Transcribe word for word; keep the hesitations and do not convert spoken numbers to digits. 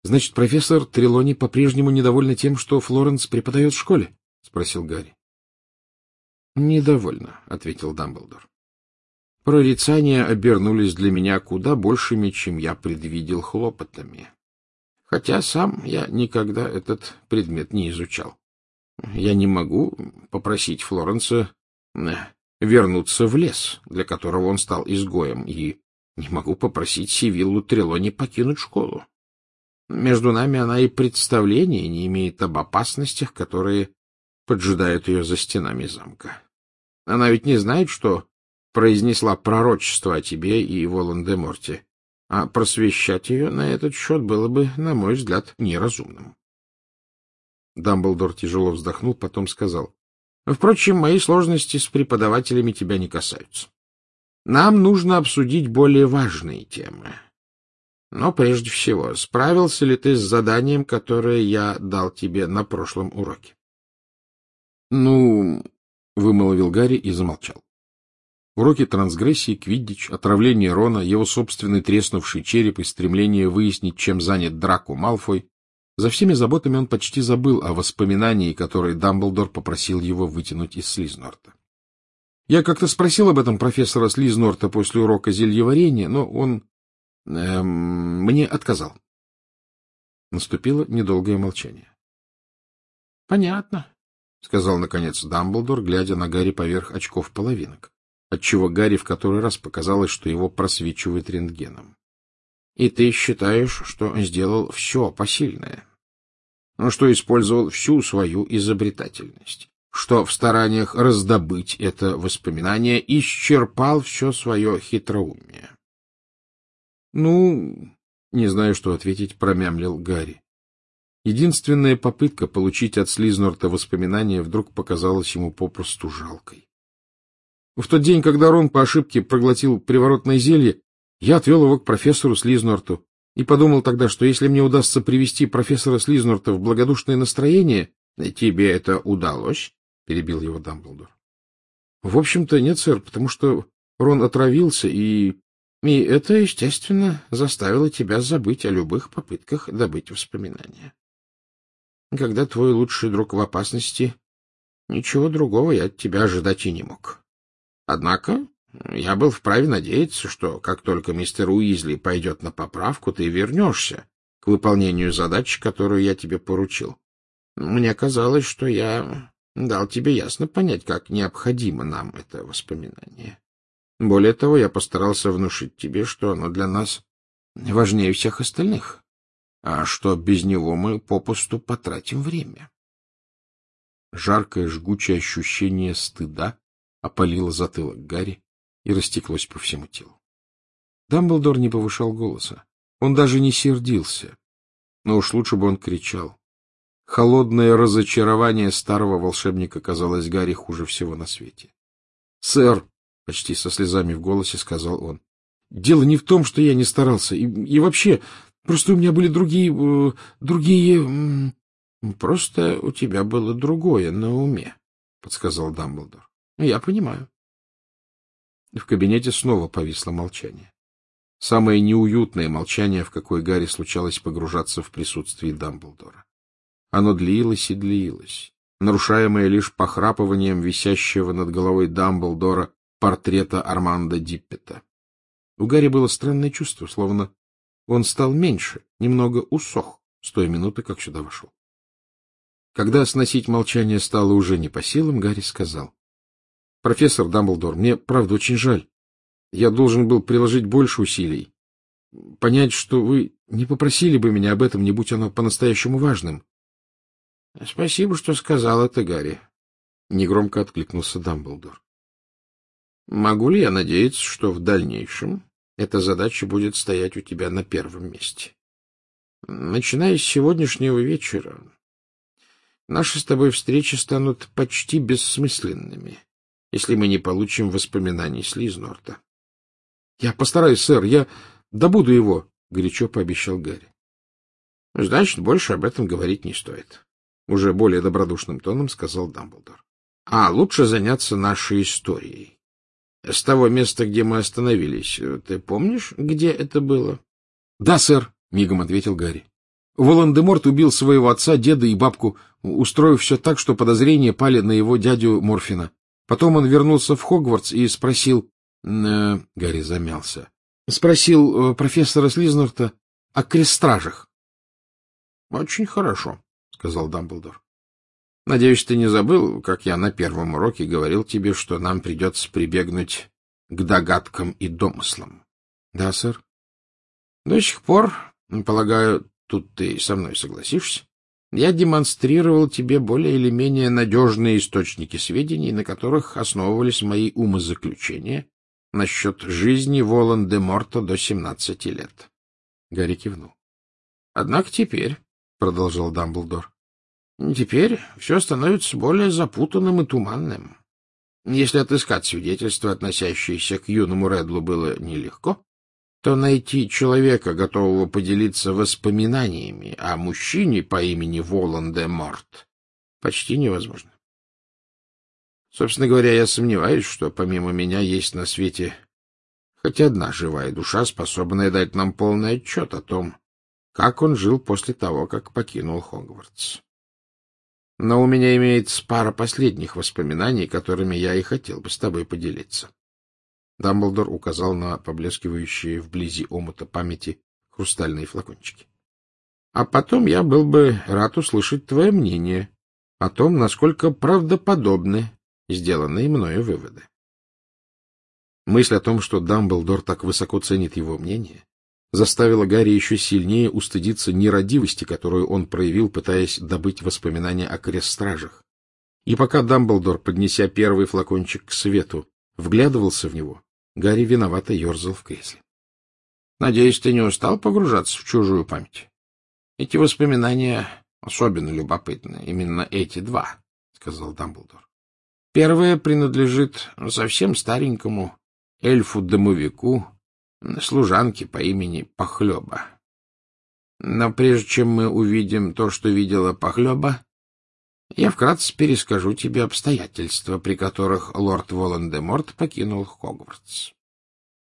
Значит, профессор Трелони по-прежнему недовольна тем, что Флоренс преподает в школе? — спросил Гарри. — Недовольна, — ответил Дамблдор. Прорицания обернулись для меня куда большими, чем я предвидел, хлопотами. Хотя сам я никогда этот предмет не изучал. Я не могу попросить Флоренса вернуться в лес, для которого он стал изгоем, и не могу попросить Сивиллу Трелони покинуть школу. Между нами она и представления не имеет об опасностях, которые поджидают ее за стенами замка. Она ведь не знает, что произнесла пророчество о тебе и Волан-де-Морте, а просвещать ее на этот счет было бы, на мой взгляд, неразумным. Дамблдор тяжело вздохнул, потом сказал: — Впрочем, мои сложности с преподавателями тебя не касаются. Нам нужно обсудить более важные темы. Но прежде всего, справился ли ты с заданием, которое я дал тебе на прошлом уроке? — Ну, — вымолвил Гарри и замолчал. Уроки трансгрессии, квиддич, отравление Рона, его собственный треснувший череп и стремление выяснить, чем занят Драко Малфой — за всеми заботами он почти забыл о воспоминании, которое Дамблдор попросил его вытянуть из Слизнорта. Я как-то спросил об этом профессора Слизнорта после урока зельеварения, но он эм, мне отказал. Наступило недолгое молчание. — Понятно, — сказал, наконец, Дамблдор, глядя на Гарри поверх очков-половинок, отчего Гарри в который раз показалось, что его просвечивает рентгеном. — И ты считаешь, что сделал все посильное? Ну, что использовал всю свою изобретательность? Что в стараниях раздобыть это воспоминание исчерпал все свое хитроумие? — Ну, не знаю, что ответить, — промямлил Гарри. Единственная попытка получить от Слизнорта воспоминания вдруг показалась ему попросту жалкой. В тот день, когда Рон по ошибке проглотил приворотное зелье, я отвел его к профессору Слизнорту и подумал тогда, что если мне удастся привести профессора Слизнорта в благодушное настроение... — Тебе это удалось? — перебил его Дамблдор. — В общем-то, нет, сэр, потому что Рон отравился, и... И это, естественно, заставило тебя забыть о любых попытках добыть воспоминания. Когда твой лучший друг в опасности, ничего другого я от тебя ожидать и не мог. Однако я был вправе надеяться, что как только мистер Уизли пойдет на поправку, ты вернешься к выполнению задачи, которую я тебе поручил. Мне казалось, что я дал тебе ясно понять, как необходимо нам это воспоминание. Более того, я постарался внушить тебе, что оно для нас важнее всех остальных, а что без него мы попусту потратим время. Жаркое, жгучее ощущение стыда опалило затылок Гарри и растеклось по всему телу. Дамблдор не повышал голоса. Он даже не сердился. Но уж лучше бы он кричал. Холодное разочарование старого волшебника казалось Гарри хуже всего на свете. — Сэр, — почти со слезами в голосе сказал он, — дело не в том, что я не старался. И, и вообще, просто у меня были другие... Э, другие... Э... — Просто у тебя было другое на уме, — подсказал Дамблдор. — Я понимаю. В кабинете снова повисло молчание. Самое неуютное молчание, в какое Гарри случалось погружаться в присутствии Дамблдора. Оно длилось и длилось, нарушаемое лишь похрапыванием висящего над головой Дамблдора портрета Армандо Диппета. У Гарри было странное чувство, словно он стал меньше, немного усох с той минуты, как сюда вошел. Когда сносить молчание стало уже не по силам, Гарри сказал: — Профессор Дамблдор, мне, правда, очень жаль. Я должен был приложить больше усилий. Понять, что вы не попросили бы меня об этом, не будь оно по-настоящему важным. — Спасибо, что сказал это, Гарри, — негромко откликнулся Дамблдор. — Могу ли я надеяться, что в дальнейшем эта задача будет стоять у тебя на первом месте? Начиная с сегодняшнего вечера, наши с тобой встречи станут почти бессмысленными, если мы не получим воспоминаний Слизнорта. — Я постараюсь, сэр, я добуду его, — горячо пообещал Гарри. — Значит, больше об этом говорить не стоит, — уже более добродушным тоном сказал Дамблдор. — А лучше заняться нашей историей. С того места, где мы остановились, ты помнишь, где это было? — Да, сэр, — мигом ответил Гарри. Волан-де-Морт убил своего отца, деда и бабку, устроив все так, что подозрения пали на его дядю Морфина. Потом он вернулся в Хогвартс и спросил... Э, Гарри замялся. Спросил э, профессора Слизнарта о крестражах. — Очень хорошо, — сказал Дамблдор. — Надеюсь, ты не забыл, как я на первом уроке говорил тебе, что нам придется прибегнуть к догадкам и домыслам. — Да, сэр. — До сих пор, полагаю, тут ты со мной согласишься, я демонстрировал тебе более или менее надежные источники сведений, на которых основывались мои умозаключения насчет жизни Волан-де-Морта до семнадцати лет. Гарри кивнул. — Однако теперь, — продолжал Дамблдор, — теперь все становится более запутанным и туманным. Если отыскать свидетельства, относящиеся к юному Редлу, было нелегко, то найти человека, готового поделиться воспоминаниями о мужчине по имени Волан-де-Морт, почти невозможно. Собственно говоря, я сомневаюсь, что помимо меня есть на свете хоть одна живая душа, способная дать нам полный отчет о том, как он жил после того, как покинул Хогвартс. Но у меня имеется пара последних воспоминаний, которыми я и хотел бы с тобой поделиться. Дамблдор указал на поблескивающие вблизи омута памяти хрустальные флакончики. А потом я был бы рад услышать твое мнение о том, насколько правдоподобны сделанные мною выводы. Мысль о том, что Дамблдор так высоко ценит его мнение, заставила Гарри еще сильнее устыдиться нерадивости, которую он проявил, пытаясь добыть воспоминания о крестстражах. И пока Дамблдор, поднеся первый флакончик к свету, вглядывался в него, Гарри виновато ерзал в кресле. — Надеюсь, ты не устал погружаться в чужую память? Эти воспоминания особенно любопытны, именно эти два, — сказал Дамблдор. Первое принадлежит совсем старенькому эльфу-домовику, служанке по имени Похлёба. Но прежде чем мы увидим то, что видела Похлёба, я вкратце перескажу тебе обстоятельства, при которых лорд Волан-де-Морт покинул Хогвартс.